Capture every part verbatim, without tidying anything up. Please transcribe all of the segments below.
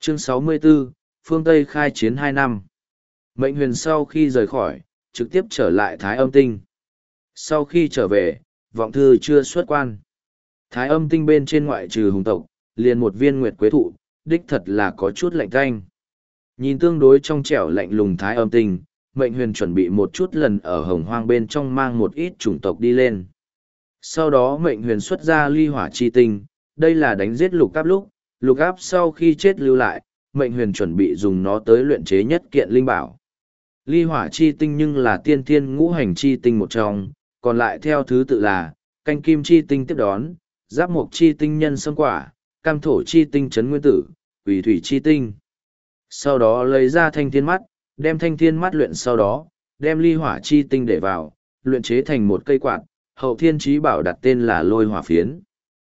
Chương sáu mươi 64, phương Tây khai chiến hai năm. Mệnh huyền sau khi rời khỏi, trực tiếp trở lại Thái Âm Tinh. Sau khi trở về, vọng thư chưa xuất quan. Thái Âm Tinh bên trên ngoại trừ hùng tộc, liền một viên nguyệt quế thụ, đích thật là có chút lạnh tanh. Nhìn tương đối trong trẻo lạnh lùng Thái Âm Tinh, mệnh huyền chuẩn bị một chút lần ở hồng hoang bên trong mang một ít chủng tộc đi lên. Sau đó mệnh huyền xuất ra ly hỏa chi tinh, đây là đánh giết lục áp lúc, lục áp sau khi chết lưu lại, mệnh huyền chuẩn bị dùng nó tới luyện chế nhất kiện linh bảo. Ly hỏa chi tinh nhưng là tiên thiên ngũ hành chi tinh một trong, còn lại theo thứ tự là, canh kim chi tinh tiếp đón, giáp mộc chi tinh nhân sâm quả, cam thổ chi tinh chấn nguyên tử, quỷ thủy chi tinh. Sau đó lấy ra thanh thiên mắt, đem thanh thiên mắt luyện sau đó, đem ly hỏa chi tinh để vào, luyện chế thành một cây quạt, hậu thiên chí bảo đặt tên là lôi hỏa phiến.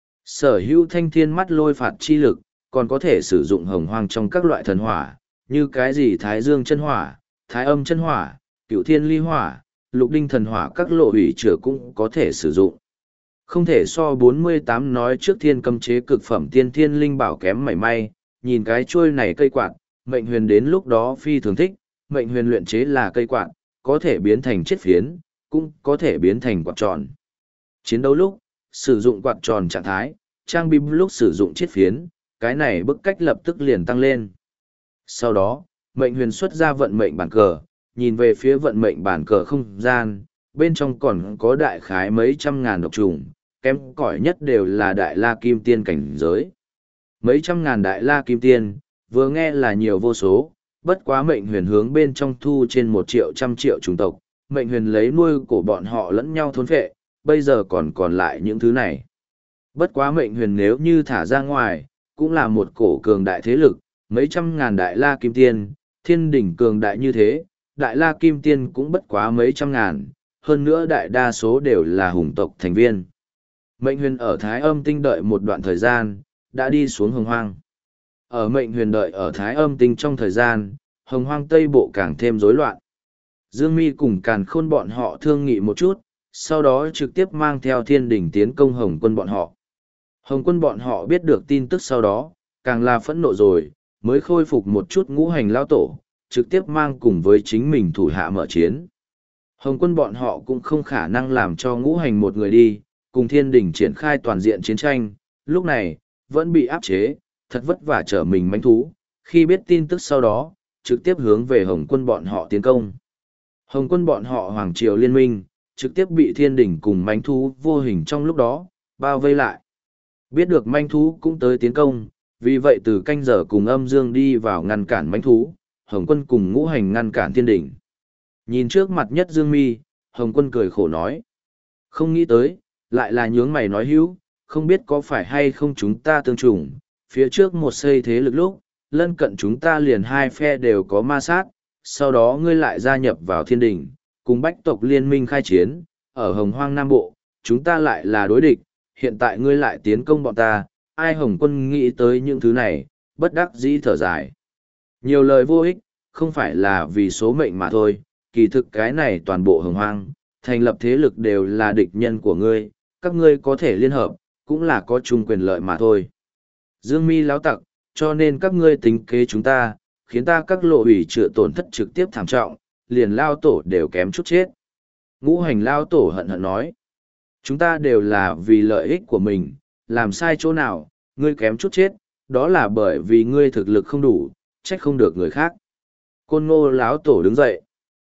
Sở hữu thanh thiên mắt lôi phạt chi lực, còn có thể sử dụng hồng hoang trong các loại thần hỏa, như cái gì thái dương chân hỏa, thái âm chân hỏa, cửu thiên ly hỏa, lục đinh thần hỏa các lộ hủy chữa cũng có thể sử dụng. Không thể so bốn mươi tám nói trước thiên cấm chế cực phẩm tiên thiên linh bảo kém mảy may, nhìn cái chuôi này cây quạt, mệnh huyền đến lúc đó phi thường thích, mệnh huyền luyện chế là cây quạt, có thể biến thành chiết phiến, cũng có thể biến thành quạt tròn. Chiến đấu lúc, sử dụng quạt tròn trạng thái, trang bị lúc sử dụng chiết phiến, cái này bức cách lập tức liền tăng lên. Sau đó, mệnh huyền xuất ra vận mệnh bản cờ, nhìn về phía vận mệnh bản cờ không gian, bên trong còn có đại khái mấy trăm ngàn độc trùng, kém cỏi nhất đều là đại la kim tiên cảnh giới. Mấy trăm ngàn đại la kim tiên, vừa nghe là nhiều vô số, bất quá mệnh huyền hướng bên trong thu trên một triệu trăm triệu chủng tộc, mệnh huyền lấy nuôi của bọn họ lẫn nhau thôn phệ, bây giờ còn còn lại những thứ này. Bất quá mệnh huyền nếu như thả ra ngoài, cũng là một cổ cường đại thế lực, mấy trăm ngàn đại la kim tiên, thiên đỉnh cường đại như thế, đại la kim tiên cũng bất quá mấy trăm ngàn, hơn nữa đại đa số đều là hùng tộc thành viên. Mệnh huyền ở Thái Âm Tinh đợi một đoạn thời gian, đã đi xuống hồng hoang. Ở mệnh huyền đợi ở Thái Âm Tinh trong thời gian, hồng hoang Tây Bộ càng thêm rối loạn. Dương Mi cùng Càn Khôn bọn họ thương nghị một chút, sau đó trực tiếp mang theo thiên đỉnh tiến công Hồng quân bọn họ. Hồng quân bọn họ biết được tin tức sau đó, càng là phẫn nộ rồi, mới khôi phục một chút ngũ hành lao tổ, trực tiếp mang cùng với chính mình thủ hạ mở chiến. Hồng quân bọn họ cũng không khả năng làm cho ngũ hành một người đi, cùng thiên đỉnh triển khai toàn diện chiến tranh, lúc này, vẫn bị áp chế, thật vất vả trở mình manh thú, khi biết tin tức sau đó, trực tiếp hướng về Hồng quân bọn họ tiến công. Hồng quân bọn họ Hoàng Triều Liên minh, trực tiếp bị thiên đỉnh cùng manh thú vô hình trong lúc đó, bao vây lại. Biết được manh thú cũng tới tiến công, vì vậy từ canh giờ cùng âm dương đi vào ngăn cản manh thú, Hồng quân cùng ngũ hành ngăn cản thiên đỉnh. Nhìn trước mặt nhất Dương Mi, Hồng quân cười khổ nói. Không nghĩ tới, lại là nhướng mày nói hữu, không biết có phải hay không chúng ta tương trùng, phía trước một xây thế lực lúc, lân cận chúng ta liền hai phe đều có ma sát, sau đó ngươi lại gia nhập vào thiên đỉnh, cùng bách tộc liên minh khai chiến, ở Hồng Hoang Nam Bộ, chúng ta lại là đối địch, hiện tại ngươi lại tiến công bọn ta, ai Hồng quân nghĩ tới những thứ này, bất đắc dĩ thở dài. Nhiều lời vô ích, không phải là vì số mệnh mà thôi, kỳ thực cái này toàn bộ Hồng Hoang, thành lập thế lực đều là địch nhân của ngươi, các ngươi có thể liên hợp, cũng là có chung quyền lợi mà thôi. Dương Mi láo tặc, cho nên các ngươi tính kế chúng ta, khiến ta các lộ ủy trựa tổn thất trực tiếp thảm trọng, liền lao tổ đều kém chút chết. Ngũ hành lao tổ hận hận nói, chúng ta đều là vì lợi ích của mình, làm sai chỗ nào, ngươi kém chút chết, đó là bởi vì ngươi thực lực không đủ, trách không được người khác. Côn Ngô láo tổ đứng dậy.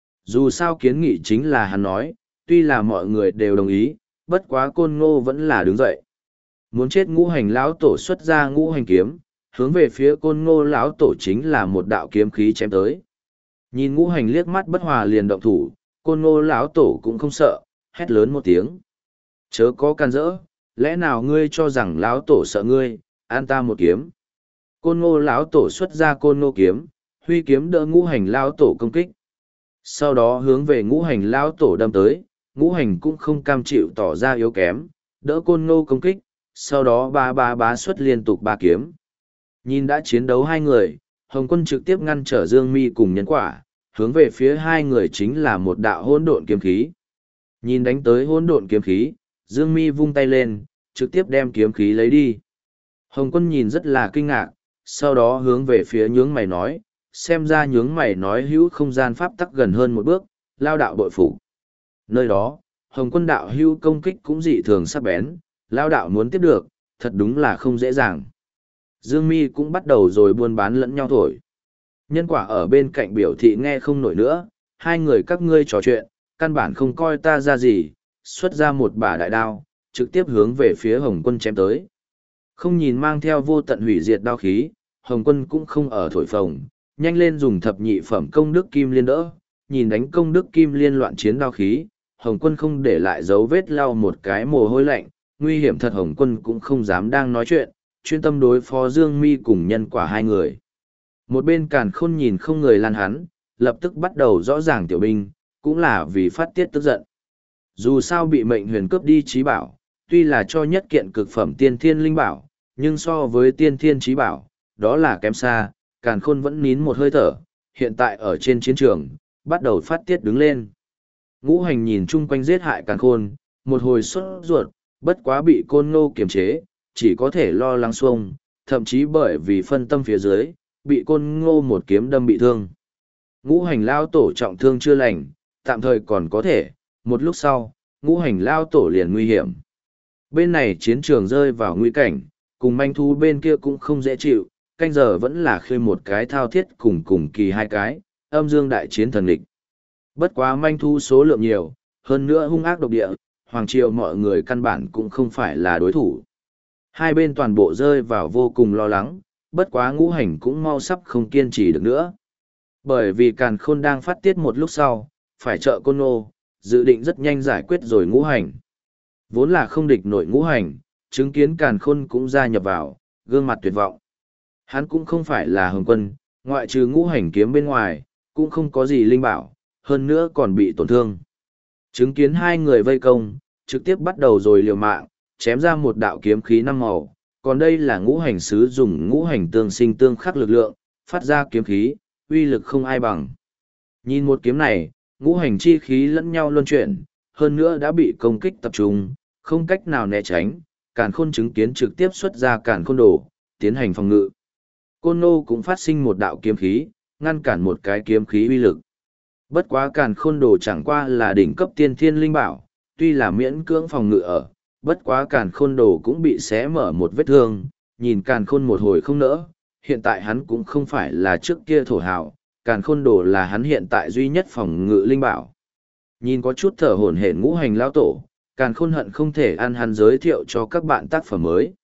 Dù sao kiến nghị chính là hắn nói, tuy là mọi người đều đồng ý, bất quá Côn Ngô vẫn là đứng dậy. Muốn chết ngũ hành lão tổ xuất ra ngũ hành kiếm, hướng về phía Côn Ngô lão tổ chính là một đạo kiếm khí chém tới. Nhìn ngũ hành liếc mắt bất hòa liền động thủ, Côn Ngô lão tổ cũng không sợ, hét lớn một tiếng. Chớ có can dỡ, lẽ nào ngươi cho rằng lão tổ sợ ngươi, an ta một kiếm. Côn Ngô lão tổ xuất ra Côn Ngô kiếm, huy kiếm đỡ ngũ hành lão tổ công kích. Sau đó hướng về ngũ hành lão tổ đâm tới, ngũ hành cũng không cam chịu tỏ ra yếu kém, đỡ Côn Ngô công kích, sau đó ba ba bá xuất liên tục ba kiếm. Nhìn đã chiến đấu hai người, Hồng quân trực tiếp ngăn trở Dương Mi cùng nhân quả, hướng về phía hai người chính là một đạo hỗn độn kiếm khí. Nhìn đánh tới hỗn độn kiếm khí, Dương Mi vung tay lên, trực tiếp đem kiếm khí lấy đi. Hồng quân nhìn rất là kinh ngạc, sau đó hướng về phía nhướng mày nói, xem ra nhướng mày nói hữu không gian pháp tắc gần hơn một bước, lao đạo bội phục. Nơi đó, Hồng Quân đạo hữu công kích cũng dị thường sắc bén, lao đạo muốn tiếp được, thật đúng là không dễ dàng. Dương Mi cũng bắt đầu rồi buôn bán lẫn nhau thổi. Nhân quả ở bên cạnh biểu thị nghe không nổi nữa, hai người các ngươi trò chuyện, căn bản không coi ta ra gì, xuất ra một bả đại đao, trực tiếp hướng về phía Hồng Quân chém tới. Không nhìn mang theo vô tận hủy diệt đao khí, Hồng Quân cũng không ở thổi phồng, nhanh lên dùng thập nhị phẩm công đức kim liên đỡ, nhìn đánh công đức kim liên loạn chiến đao khí, Hồng Quân không để lại dấu vết lau một cái mồ hôi lạnh, nguy hiểm thật Hồng Quân cũng không dám đang nói chuyện, chuyên tâm đối phó Dương Mi cùng nhân quả hai người. Một bên Càn Khôn nhìn không người lan hắn, lập tức bắt đầu rõ ràng tiểu binh, cũng là vì phát tiết tức giận. Dù sao bị mệnh huyền cướp đi trí bảo, tuy là cho nhất kiện cực phẩm tiên thiên linh bảo, nhưng so với tiên thiên trí bảo, đó là kém xa, Càn Khôn vẫn nín một hơi thở, hiện tại ở trên chiến trường, bắt đầu phát tiết đứng lên. Ngũ Hành nhìn chung quanh giết hại Càn Khôn, một hồi sốt ruột, bất quá bị Côn Ngô kiềm chế, chỉ có thể lo lắng xuông, thậm chí bởi vì phân tâm phía dưới, bị Côn Ngô một kiếm đâm bị thương. Ngũ Hành lao tổ trọng thương chưa lành, tạm thời còn có thể, một lúc sau, Ngũ Hành lao tổ liền nguy hiểm. Bên này chiến trường rơi vào nguy cảnh, cùng manh thú bên kia cũng không dễ chịu, canh giờ vẫn là khơi một cái thao thiết cùng cùng kỳ hai cái, âm dương đại chiến thần địch. Bất quá manh thú số lượng nhiều, hơn nữa hung ác độc địa, hoàng triều mọi người căn bản cũng không phải là đối thủ. Hai bên toàn bộ rơi vào vô cùng lo lắng, bất quá Ngũ Hành cũng mau sắp không kiên trì được nữa. Bởi vì Càn Khôn đang phát tiết một lúc sau, phải trợ Côn Ngô, dự định rất nhanh giải quyết rồi Ngũ Hành. Vốn là không địch nổi Ngũ Hành, chứng kiến Càn Khôn cũng gia nhập vào, gương mặt tuyệt vọng. Hắn cũng không phải là Hồng Quân, ngoại trừ Ngũ Hành kiếm bên ngoài, cũng không có gì linh bảo, hơn nữa còn bị tổn thương. Chứng kiến hai người vây công, trực tiếp bắt đầu rồi liều mạng, chém ra một đạo kiếm khí năm màu, còn đây là Ngũ Hành sứ dùng ngũ hành tương sinh tương khắc lực lượng, phát ra kiếm khí, uy lực không ai bằng. Nhìn một kiếm này, ngũ hành chi khí lẫn nhau luân chuyển, hơn nữa đã bị công kích tập trung, không cách nào né tránh, Càn Khôn chứng kiến trực tiếp xuất ra Càn Khôn đồ, tiến hành phòng ngự. Côn Ngô cũng phát sinh một đạo kiếm khí, ngăn cản một cái kiếm khí uy lực. Bất quá Càn Khôn đồ chẳng qua là đỉnh cấp tiên thiên linh bảo, tuy là miễn cưỡng phòng ngự ở, bất quá Càn Khôn đồ cũng bị xé mở một vết thương, nhìn Càn Khôn một hồi không nỡ, hiện tại hắn cũng không phải là trước kia thổ hào, Càn Khôn đồ là hắn hiện tại duy nhất phòng ngự linh bảo. Nhìn có chút thở hổn hển Ngũ Hành lao tổ, Càn Khôn hận không thể ăn hắn giới thiệu cho các bạn tác phẩm mới.